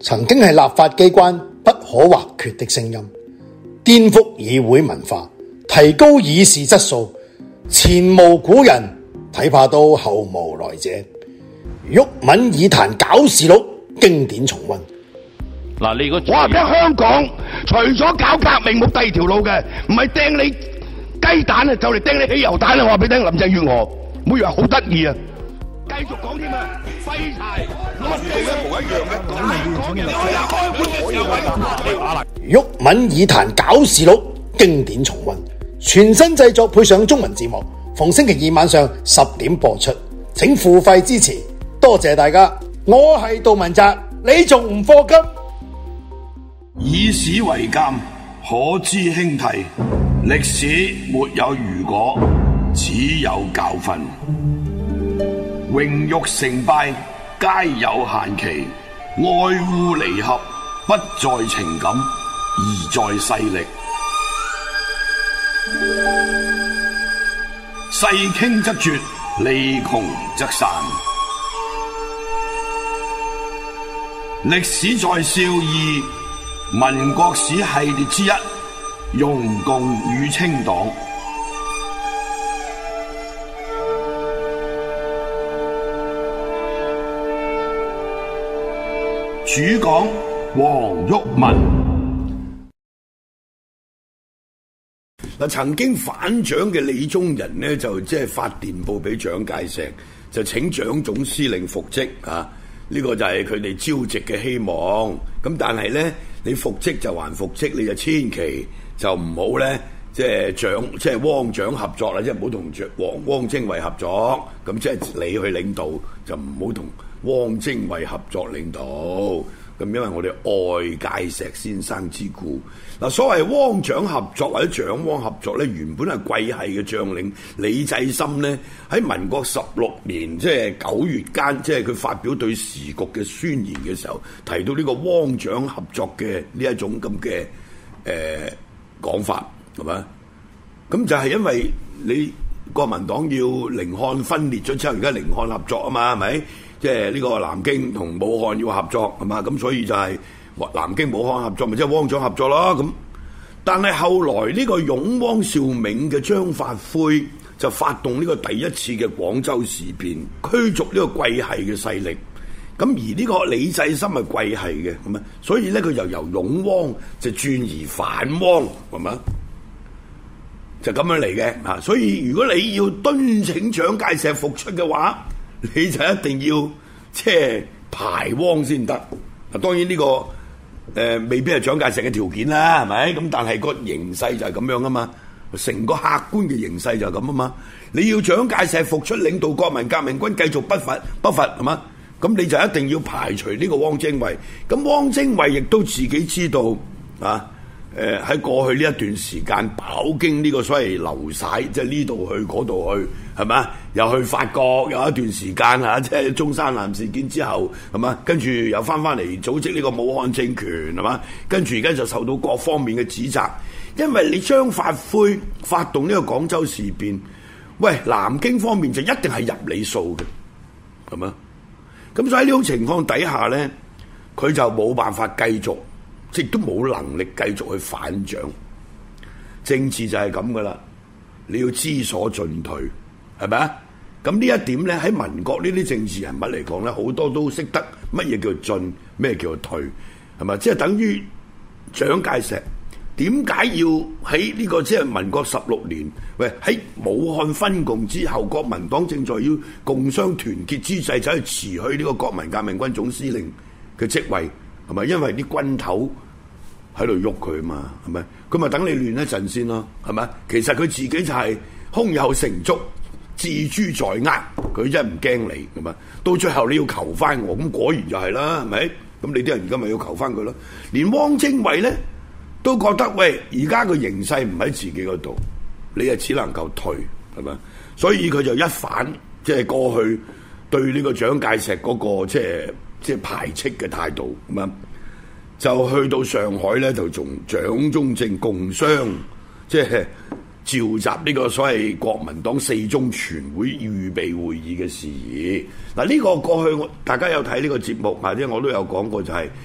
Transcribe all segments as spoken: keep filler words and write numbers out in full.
曾經係立法機關不可或缺的聲音，顛覆議會文化，提高議事質素，前無古人，睇怕都後無來者。毓民議壇搞事錄經典重溫。 嗱，你如果我話俾香港，除咗搞革命冇第二條路嘅，唔係掟你雞蛋啊，就嚟掟你汽油彈啊！我話俾你聽，林鄭月娥，唔好以為好得意啊！繼續講添啊，廢柴攞地一模一樣嘅，講嘢我又開會嘅時候， 毓民議壇搞事錄經典重溫，全新製作配上中文字幕，逢星期二晚上十點播出，請付費支持，多謝大家。我係杜汶澤，你仲唔課金？ 以史為鑑，可知興替。歷史沒有如果，只有教訓。榮辱成敗皆有限期，愛護離合不在情感，而在勢力。勢傾則絕，利窮則散。歷史在笑貳民國史系列之一，容共與清黨。主講黃毓民。 嗱，曾經反蔣嘅李宗仁呢，就即係發電報俾蔣介石，就請蔣總司令復職啊！呢、這個就係佢哋招職嘅希望。咁但係呢，你復職就還復職，你就千祈就唔好呢，即係蔣即係汪蔣合作啦，即係唔好同蔣汪汪精衛合作。咁即係你去領導，就唔好同汪精衛合作領導。咁因為我哋愛介石先生之故。嗱，所謂汪蔣合作或者蔣汪合作咧，原本係桂系嘅將領李濟深咧，喺民國十六年即係九月間，即係佢發表對時局嘅宣言嘅時候，提到呢個汪蔣合作嘅呢一種咁嘅誒講法，係咪？咁就係因為你國民黨要寧漢分裂咗之後，而家寧漢合作啊嘛，係咪？即係呢個南京同武漢要合作係嘛，咁所以就係南京武漢合作，咪即係汪蔣合作咯咁。但係後來呢個擁汪兆銘嘅張發奎就發動呢個第一次嘅廣州事變，驅逐呢個桂系嘅勢力。咁而呢個李濟深係桂系嘅，係咪？所以咧佢就由擁汪就轉而反汪，係咪？就咁樣嚟嘅啊！所以如果你要敦請蔣介石復出嘅話，你就一定要即係排汪先得。嗱，當然呢、這個誒、呃、未必係蔣介石嘅條件啦，係咪？咁但係個形勢就係咁樣啊嘛，成個客觀嘅形勢就係咁啊嘛。你要蔣介石復出領導國民革命軍繼續北伐北伐係嘛？咁你就一定要排除呢個汪精衛。咁汪精衛亦都自己知道啊。誒喺、呃、過去呢一段時間飽經呢個所謂流徙，即係呢度去嗰度去，係嘛？又去法國有一段時間嚇，即係中山艦事件之後，係嘛？跟住又翻翻嚟組織呢個武漢政權，係嘛？跟住而家就受到各方面嘅指責，因為你張發奎發動呢個廣州事變，喂，南京方面就一定係入你數嘅，係嘛？咁所以喺呢種情況底下咧，佢就冇辦法繼續。亦都冇能力繼續去反蔣，政治就係咁噶啦，你要知所進退，係咪啊？咁呢一點咧，喺民國呢啲政治人物嚟講咧，好多都識得乜嘢叫進，咩叫退，係咪？即係等於蔣介石點解要喺呢個即係民國十六年，喂，喺武漢分共之後，國民黨正在要共商團結之際，就去辭去呢個國民革命軍總司令嘅職位。係咪？因為啲軍頭喺度喐佢啊嘛，係咪？佢咪等你亂一陣先咯，係咪？其實佢自己就係胸有成竹，自豬在握，佢真係唔驚你，係咪？到最後你要求翻我，咁果然就係啦，係咪？咁你啲人而家咪要求翻佢咯？連汪精衛咧都覺得，喂，而家個形勢唔喺自己嗰度，你係只能夠退，係咪？所以佢就一反即係、就是、過去對呢個蔣介石嗰、那個即係。就是即係排斥嘅態度咁啊，就去到上海咧，就同蔣中正共商，即係召集呢個所謂國民黨四中全會預備會議嘅事宜。嗱，呢個過去我大家有睇呢個節目，或者我都有講過，就係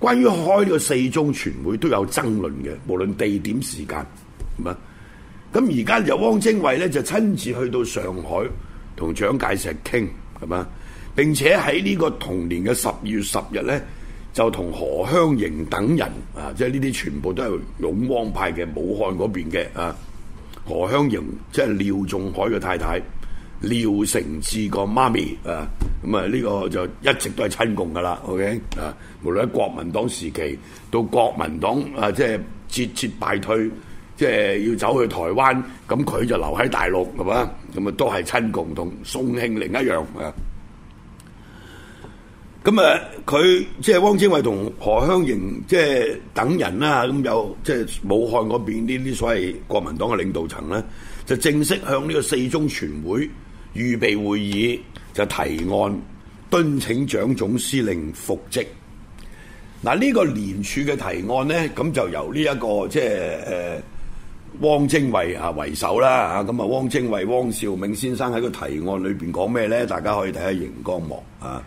關於開呢個四中全會都有爭論嘅，無論地點時間，係嘛？咁而家就汪精衛咧就親自去到上海同蔣介石傾，係嘛？並且喺呢個同年嘅十二月十日咧，就同何香凝等人啊，即係呢啲全部都係擁汪派嘅武漢嗰邊嘅啊。何香凝即係廖仲愷嘅太太，廖承志個媽咪啊，咁啊呢個就一直都係親共噶啦 ，OK 啊，無論喺國民黨時期到國民黨啊，即係節節敗退，即係要走去台灣，咁佢就留喺大陸係嘛，咁啊都係親共，同宋慶齡一樣啊。咁啊，佢即係汪精衛同何香凝即係等人啦，咁有即係武漢嗰邊呢啲所謂國民黨嘅領導層咧，就正式向呢個四中全會預備會議就提案，敦請蔣總司令復職。嗱，呢個聯署嘅提案咧，咁就由呢、這、一個即係誒汪精衛啊為首啦嚇，咁啊汪精衛、汪兆銘先生喺個提案裏邊講咩咧？大家可以睇下熒光幕啊。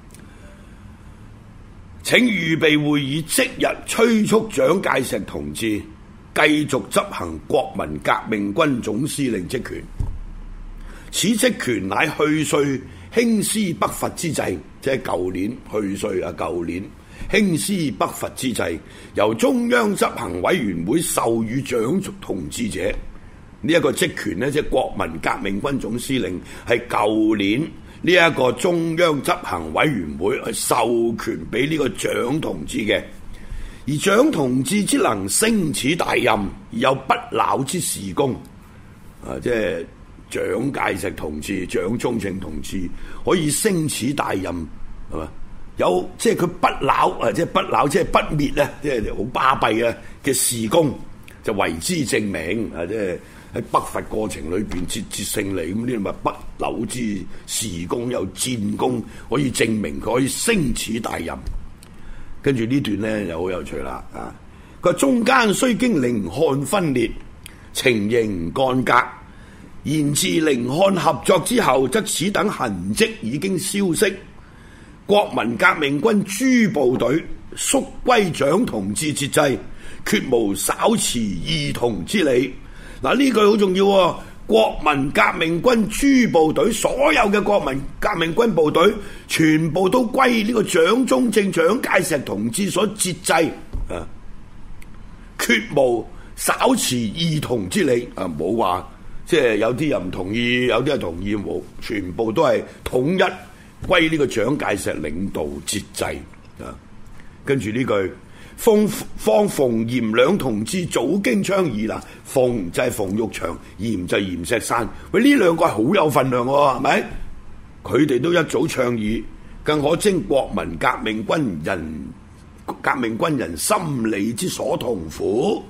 請預備會議即日催促蔣介石同志繼續執行國民革命軍總司令職權，此職權乃去歲興師北伐之際，即係舊年去歲啊，舊年興師北伐之際，由中央執行委員會授予蔣同志者，呢、這、一個職權呢，即係國民革命軍總司令，係舊年呢一個中央執行委員會去授權俾呢個蔣同志嘅，而蔣同志之能升此大任，而有不朽之事功，啊，即係蔣介石同志、蔣中正同志可以升此大任，係嘛？有即係佢不朽啊，即係不朽，即係不滅咧，即係好巴閉啊嘅事功，就為之證明啊，即係。喺北伐過程裏邊節節勝利，咁呢啲咪不朽之事功，有戰功，可以證明佢可以升此大任。跟住呢段咧又好有趣啦，啊！佢話中間雖經寧漢分裂，情形干戈，然自寧漢合作之後，則此等痕跡已經消息。國民革命軍諸部隊縮歸蔣同志節制，決無稍持異同之理。嗱，呢句好重要喎！國民革命軍諸部隊，所有嘅國民革命軍部隊，全部都歸呢個蔣中正、蔣介石同志所節制，啊，決無稍持異同之理，啊，冇話即係有啲人唔同意，有啲人同意，冇，全部都係統一歸呢個蔣介石領導節制，啊，跟住呢句。方方馮嚴兩同志早經倡議啦，馮就係馮玉祥，嚴就係嚴石山。喂，呢兩個係好有份量喎，係咪？佢哋都一早倡議，更可徵國民革命軍人革命軍人心理之所痛苦，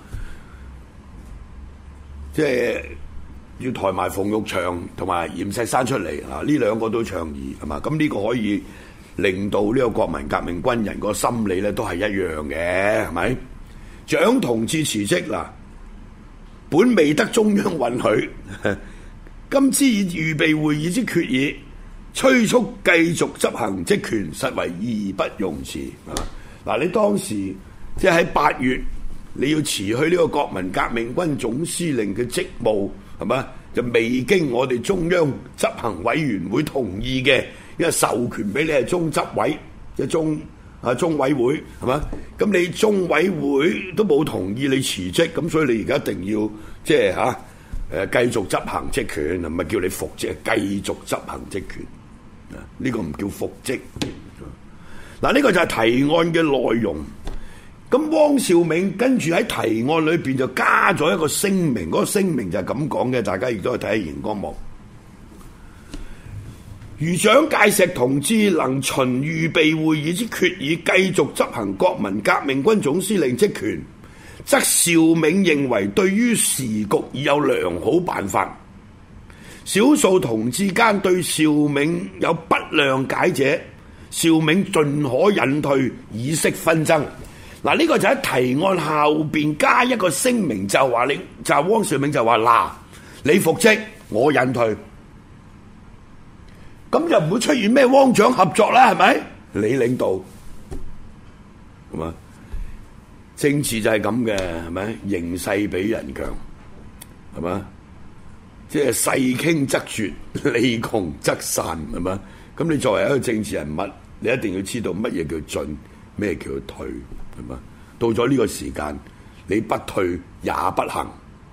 即係要抬埋馮玉祥同埋嚴石山出嚟啊！呢兩個都倡議係嘛？咁呢個可以。令到呢個國民革命軍人個心理咧都係一樣嘅，係咪？蔣同志辭職嗱，本未得中央允許，今之以預備會議之決議，催促繼續執行職權，實為義不容辭。嗱，你當時即係喺八月，你要辭去呢個國民革命軍總司令嘅職務，係咪？就未經我哋中央執行委員會同意嘅。因為授權俾你係中執委，即係中啊中委會係嘛？咁你中委會都冇同意你辭職，咁所以你而家一定要即係嚇誒繼續執行職權，唔係叫你復職，繼續執行職權啊！呢個唔叫復職。嗱，呢個就係提案嘅內容。咁汪兆銘跟住喺提案裏邊就加咗一個聲明，嗰個聲明就係咁講嘅，大家亦都可以睇下熒光幕。如蔣介石同志能循預備會議之決議繼續執行國民革命軍總司令職權，則兆銘認為對於時局已有良好辦法。少數同志間對兆銘有不諒解者，兆銘盡可引退，以息紛爭。嗱，呢個就喺提案後邊加一個聲明，就話你就係汪兆銘就話嗱，你復職，我引退。咁就唔會出現咩汪蔣合作啦，係咪？你領導，係嘛？ 政治就係咁嘅，係咪？形勢比人強，係嘛？即係勢傾則絕，利窮則散，係嘛？咁你作為一個政治人物，你一定要知道乜嘢叫進，咩叫退，係嘛？到咗呢個時間，你不退也不行。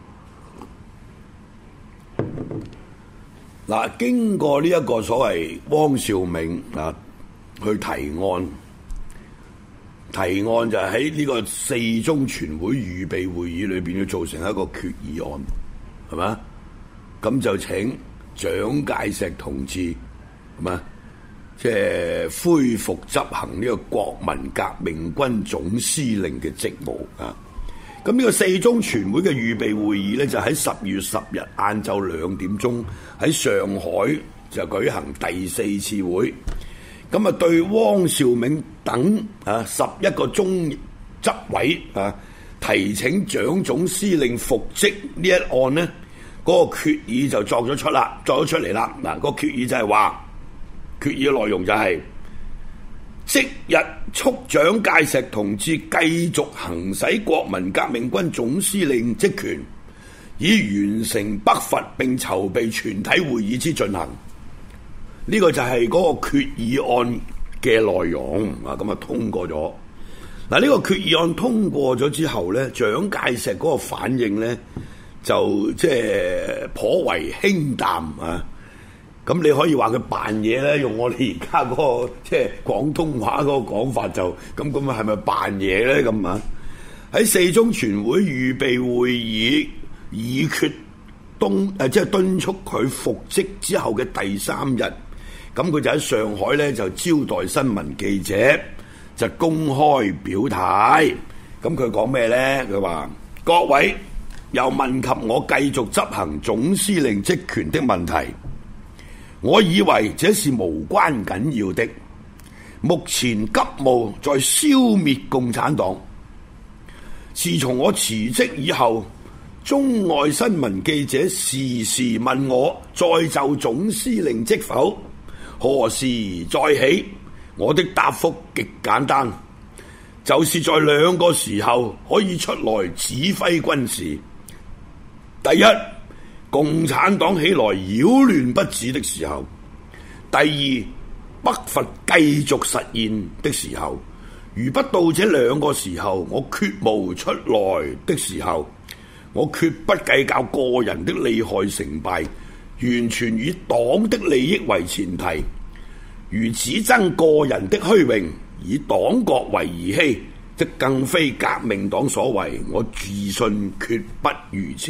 嗱，經過呢一個所謂汪兆銘啊去提案，提案就係喺呢個四中全會預備會議裏邊要做成一個決議案，係嘛？咁就請蔣介石同志，係嘛？即係恢復執行呢個國民革命軍總司令嘅職務啊！咁呢個四中全會嘅預備會議呢，就喺十月十日晏晝兩點鐘喺上海就舉行第四次會。咁啊，對汪兆銘等啊十一個中執委啊提請蔣總司令復職呢一案呢，嗰、那個決議就作咗出啦，作咗出嚟啦。嗱、那，個決議就係話，決議嘅內容就係、是。即日促蔣介石同志繼續行使國民革命軍總司令職權，以完成北伐並籌備全體會議之進行。呢、這個就係嗰個決議案嘅內容啊！咁啊通過咗。嗱，呢個決議案通過咗之後呢，蔣介石嗰個反應呢，就即係頗為輕淡啊！咁你可以話佢扮嘢咧，用我哋而家嗰個即係廣東話嗰個講法就咁咁啊，係咪扮嘢咧咁啊？喺四中全會預備會議議決敦誒即係敦促佢復職之後嘅第三日，咁佢就喺上海咧就招待新聞記者，就公開表態。咁佢講咩咧？佢話各位又問及我繼續執行總司令職權的問題。我以為這是無關緊要的，目前急務在消滅共產黨。自從我辭職以後，中外新聞記者時時問我再就總司令職否，何時再起？我的答覆極簡單，就是在兩個時候可以出來指揮軍事。第一，共產黨起來擾亂不止的時候；第二，北伐繼續實現的時候。如不到這兩個時候，我決無出來的時候。我決不計較個人的利害成敗，完全以黨的利益為前提。如只爭個人的虛榮，以黨國為兒戲，則更非革命黨所為。我自信決不如此。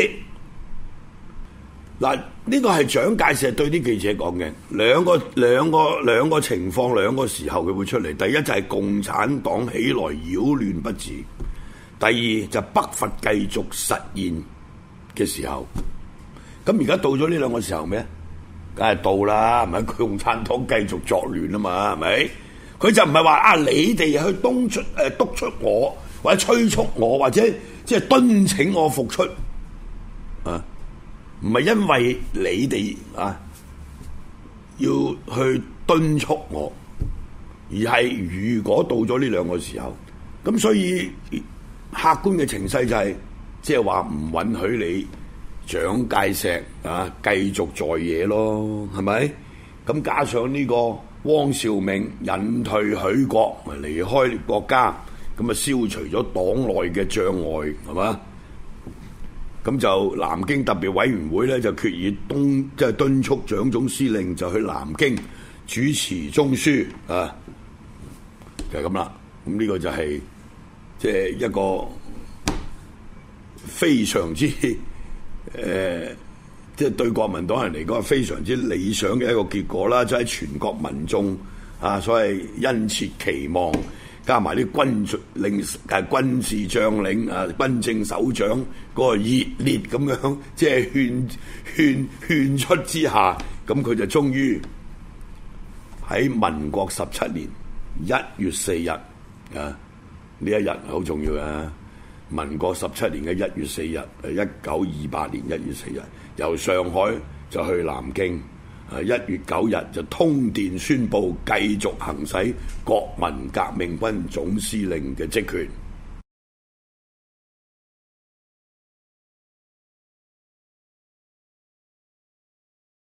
嗱，呢個係蔣介石對啲記者講嘅，兩個兩個兩個情況，兩個時候佢會出嚟。第一就係共產黨起來擾亂不止，第二就北伐繼續實現嘅時候。咁而家到咗呢兩個時候咩？梗係到啦，係咪？共產黨繼續作亂啊嘛，係咪？佢就唔係話啊，你哋去督促誒督促我，或者催促我，或者即係敦請我復出啊。唔係因為你哋啊要去敦促我，而係如果到咗呢兩個時候，咁所以客觀嘅情勢就係即係話唔允許你蔣介石啊繼續在野咯，係咪？咁加上呢個汪兆銘引退許國，離開國家，咁啊消除咗黨內嘅障礙，係嘛？咁就南京特別委員會咧就決議東即係敦促蔣總司令就去南京主持中書啊，就係咁啦。咁呢個就係即係一個非常之誒，即、呃、係、就是、對國民黨人嚟講係非常之理想嘅一個結果啦。即係全國民眾啊，所謂殷切期望。加埋啲軍令誒軍事將領啊、軍政首長嗰個熱烈咁樣，即係勸勸勸出之下，咁佢就終於喺民國十七年一月四日啊，呢一日好重要啊！民國十七年嘅一月四日，誒一九二八年一月四日，由上海就去南京。啊！一月九日就通電宣布繼續行使國民革命軍總司令嘅職權。